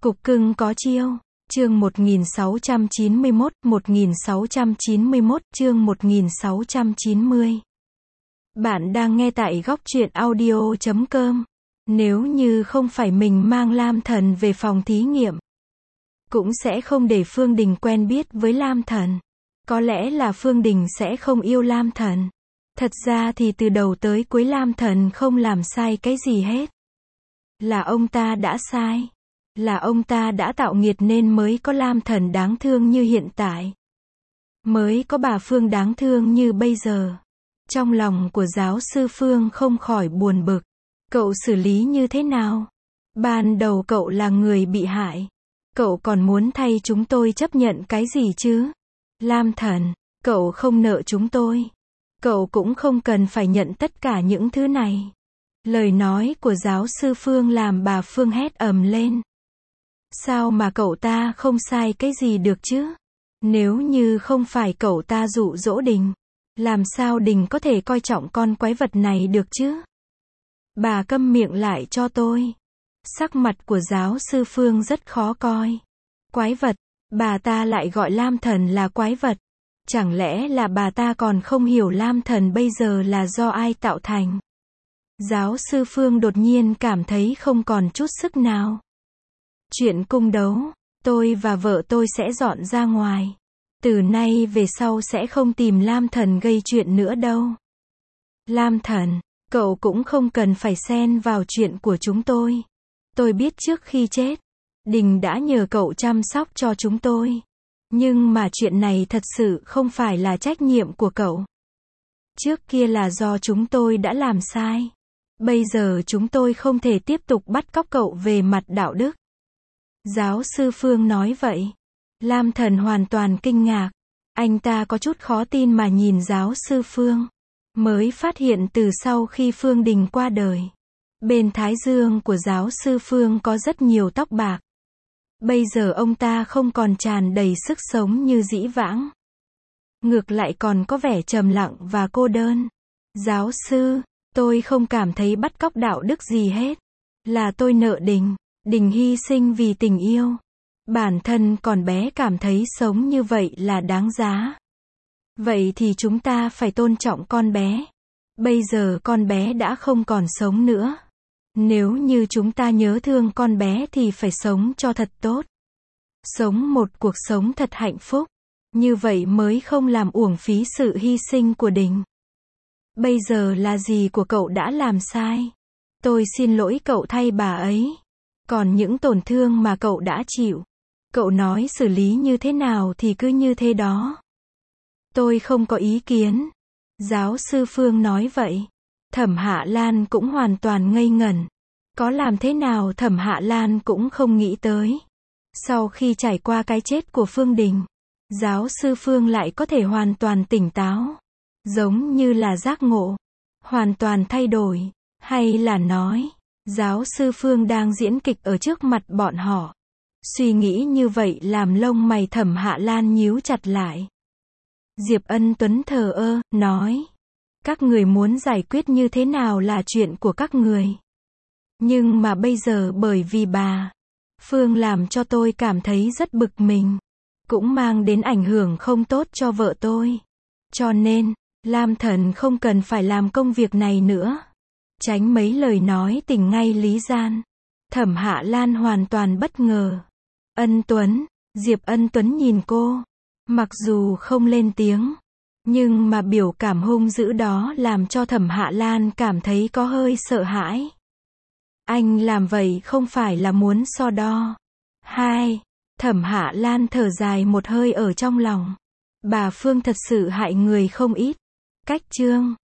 Cục cưng có chiêu. Chương 1691, chương 1690. Bạn đang nghe tại góc truyện audio.com. Nếu như không phải mình mang Lam Thần về phòng thí nghiệm, cũng sẽ không để Phương Đình quen biết với Lam Thần. Có lẽ là Phương Đình sẽ không yêu Lam Thần. Thật ra thì từ đầu tới cuối Lam Thần không làm sai cái gì hết. Là ông ta đã sai. Là ông ta đã tạo nghiệt nên mới có Lam Thần đáng thương như hiện tại. Mới có bà Phương đáng thương như bây giờ. Trong lòng của giáo sư Phương không khỏi buồn bực. Cậu xử lý như thế nào? Ban đầu cậu là người bị hại. Cậu còn muốn thay chúng tôi chấp nhận cái gì chứ? Lam Thần, cậu không nợ chúng tôi. Cậu cũng không cần phải nhận tất cả những thứ này. Lời nói của giáo sư Phương làm bà Phương hét ầm lên. Sao mà cậu ta không sai cái gì được chứ? Nếu như không phải cậu ta dụ dỗ Đình, làm sao Đình có thể coi trọng con quái vật này được chứ? Bà câm miệng lại cho tôi. Sắc mặt của giáo sư Phương rất khó coi. Quái vật, bà ta lại gọi Lam Thần là quái vật. Chẳng lẽ là bà ta còn không hiểu Lam Thần bây giờ là do ai tạo thành? Giáo sư Phương đột nhiên cảm thấy không còn chút sức nào. Chuyện cung đấu, tôi và vợ tôi sẽ dọn ra ngoài. Từ nay về sau sẽ không tìm Lam Thần gây chuyện nữa đâu. Lam Thần, cậu cũng không cần phải xen vào chuyện của chúng tôi. Tôi biết trước khi chết, Đình đã nhờ cậu chăm sóc cho chúng tôi. Nhưng mà chuyện này thật sự không phải là trách nhiệm của cậu. Trước kia là do chúng tôi đã làm sai. Bây giờ chúng tôi không thể tiếp tục bắt cóc cậu về mặt đạo đức. Giáo sư Phương nói vậy. Lam Thần hoàn toàn kinh ngạc. Anh ta có chút khó tin mà nhìn giáo sư Phương. Mới phát hiện từ sau khi Phương Đình qua đời, bên thái dương của giáo sư Phương có rất nhiều tóc bạc. Bây giờ ông ta không còn tràn đầy sức sống như dĩ vãng. Ngược lại còn có vẻ trầm lặng và cô đơn. Giáo sư, tôi không cảm thấy bắt cóc đạo đức gì hết. Là tôi nợ Đình. Đình hy sinh vì tình yêu. Bản thân còn bé cảm thấy sống như vậy là đáng giá. Vậy thì chúng ta phải tôn trọng con bé. Bây giờ con bé đã không còn sống nữa. Nếu như chúng ta nhớ thương con bé thì phải sống cho thật tốt. Sống một cuộc sống thật hạnh phúc. Như vậy mới không làm uổng phí sự hy sinh của Đình. Bây giờ là gì của cậu đã làm sai? Tôi xin lỗi cậu thay bà ấy. Còn những tổn thương mà cậu đã chịu, cậu nói xử lý như thế nào thì cứ như thế đó. Tôi không có ý kiến. Giáo sư Phương nói vậy. Thẩm Hạ Lan cũng hoàn toàn ngây ngẩn. Có làm thế nào Thẩm Hạ Lan cũng không nghĩ tới. Sau khi trải qua cái chết của Phương Đình, giáo sư Phương lại có thể hoàn toàn tỉnh táo. Giống như là giác ngộ. Hoàn toàn thay đổi. Hay là nói, giáo sư Phương đang diễn kịch ở trước mặt bọn họ. Suy nghĩ như vậy làm lông mày Thẩm Hạ Lan nhíu chặt lại. Diệp Ân Tuấn thờ ơ, nói. Các người muốn giải quyết như thế nào là chuyện của các người. Nhưng mà bây giờ bởi vì bà Phương làm cho tôi cảm thấy rất bực mình. Cũng mang đến ảnh hưởng không tốt cho vợ tôi. Cho nên, Lam Thần không cần phải làm công việc này nữa. Tránh mấy lời nói tình ngay lý gian. Thẩm Hạ Lan hoàn toàn bất ngờ. Ân Tuấn, Diệp Ân Tuấn nhìn cô. Mặc dù không lên tiếng, nhưng mà biểu cảm hung dữ đó làm cho Thẩm Hạ Lan cảm thấy có hơi sợ hãi. Anh làm vậy không phải là muốn so đo. Thẩm Hạ Lan thở dài một hơi ở trong lòng. Bà Phương thật sự hại người không ít. Cách chương